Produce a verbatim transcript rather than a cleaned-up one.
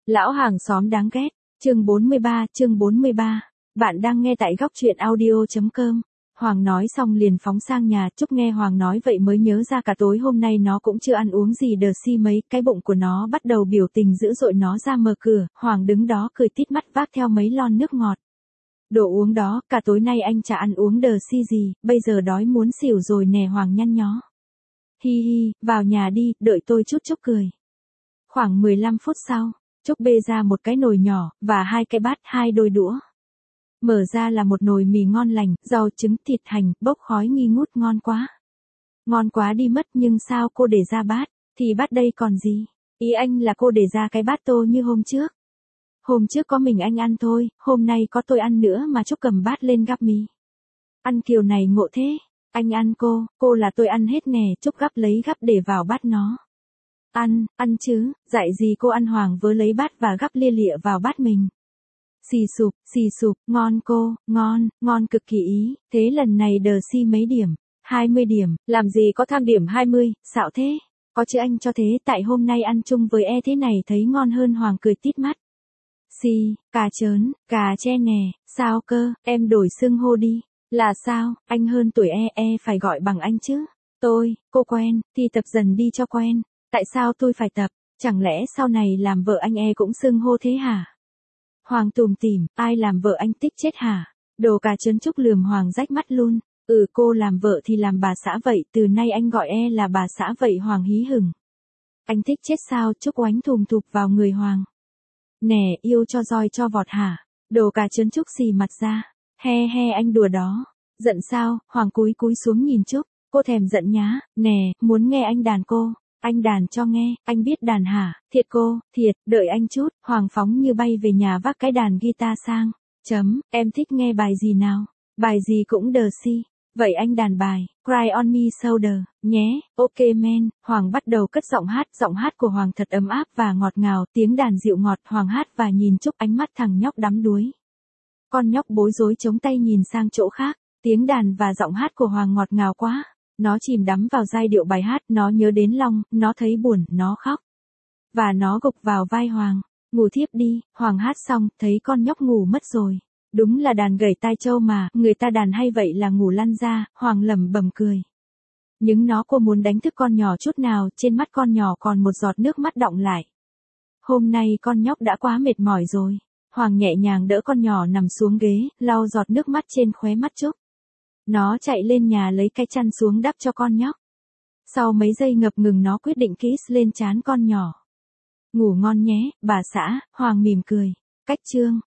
Lão hàng xóm đáng ghét, chương bốn mươi ba, chương bốn mươi ba. Bạn đang nghe tại góc truyện audio chấm com. Hoàng nói xong liền phóng sang nhà, Trúc nghe Hoàng nói vậy mới nhớ ra cả tối hôm nay nó cũng chưa ăn uống gì đờ si mấy, cái bụng của nó bắt đầu biểu tình dữ dội. Nó ra mở cửa, Hoàng đứng đó cười tít mắt vác theo mấy lon nước ngọt. Đồ uống đó, cả tối nay anh chả ăn uống đờ si gì, bây giờ đói muốn xỉu rồi nè. Hoàng nhăn nhó. Hi hi, vào nhà đi, đợi tôi chút. Trúc cười. Khoảng mười lăm phút sau, Trúc bê ra một cái nồi nhỏ, và hai cái bát, hai đôi đũa. Mở ra là một nồi mì ngon lành, rau trứng, thịt hành, bốc khói nghi ngút, ngon quá. Ngon quá đi mất, nhưng sao cô để ra bát, thì bát đây còn gì? Ý anh là cô để ra cái bát tô như hôm trước. Hôm trước có mình anh ăn thôi, hôm nay có tôi ăn nữa mà. Trúc cầm bát lên gắp mì. Ăn kiểu này ngộ thế, anh ăn cô, cô là tôi ăn hết nè. Trúc gắp lấy gắp để vào bát nó. Ăn, ăn chứ, dạy gì cô ăn. Hoàng vớ lấy bát và gắp lia lịa vào bát mình. Xì sụp, xì sụp, ngon cô, ngon, ngon cực kỳ ý. Thế lần này đờ si mấy điểm? hai mươi điểm, làm gì có tham điểm hai mươi, xạo thế. Có chứ anh cho thế, tại hôm nay ăn chung với e thế này thấy ngon hơn. Hoàng cười tít mắt. Xì, cà chớn, cà che nè, sao cơ, em đổi xưng hô đi. Là sao, anh hơn tuổi e, e phải gọi bằng anh chứ. Tôi, cô quen, thì tập dần đi cho quen. Tại sao tôi phải tập, chẳng lẽ sau này làm vợ anh e cũng xưng hô thế hả? Hoàng tủm tỉm, ai làm vợ anh tích chết hả? Đồ cà chớn. Trúc lườm Hoàng rách mắt luôn. Ừ, cô làm vợ thì làm bà xã vậy, từ nay anh gọi e là bà xã vậy. Hoàng hí hửng. Anh thích chết sao? Trúc oánh thùm thụp vào người Hoàng. Nè, yêu cho roi cho vọt hả? Đồ cà chớn. Trúc xì mặt ra. He he, anh đùa đó. Giận sao? Hoàng cúi cúi xuống nhìn Trúc. Cô thèm giận nhá. Nè, muốn nghe anh đàn cô. Anh đàn cho nghe, anh biết đàn hả? Thiệt cô, thiệt, đợi anh chút. Hoàng phóng như bay về nhà vác cái đàn guitar sang. Chấm, em thích nghe bài gì nào? Bài gì cũng đờ si. Vậy anh đàn bài Cry on Me Shoulder nhé. Ok man. Hoàng bắt đầu cất giọng hát. Giọng hát của Hoàng thật ấm áp và ngọt ngào, tiếng đàn dịu ngọt. Hoàng hát và nhìn Trúc, ánh mắt thằng nhóc đắm đuối. Con nhóc bối rối chống tay nhìn sang chỗ khác. Tiếng đàn và giọng hát của Hoàng ngọt ngào quá. Nó chìm đắm vào giai điệu bài hát, nó nhớ đến Long, nó thấy buồn, nó khóc. Và nó gục vào vai Hoàng. Ngủ thiếp đi. Hoàng hát xong, thấy con nhóc ngủ mất rồi. Đúng là đàn gảy tai trâu mà, người ta đàn hay vậy là ngủ lăn ra. Hoàng lẩm bẩm cười. Nhưng nó cô muốn đánh thức con nhỏ chút nào, trên mắt con nhỏ còn một giọt nước mắt đọng lại. Hôm nay con nhóc đã quá mệt mỏi rồi. Hoàng nhẹ nhàng đỡ con nhỏ nằm xuống ghế, lau giọt nước mắt trên khóe mắt Trúc. Nó chạy lên nhà lấy cái chăn xuống đắp cho con nhóc. Sau mấy giây ngập ngừng nó quyết định kiss lên trán con nhỏ. Ngủ ngon nhé, bà xã. Hoàng mỉm cười. Cách chương.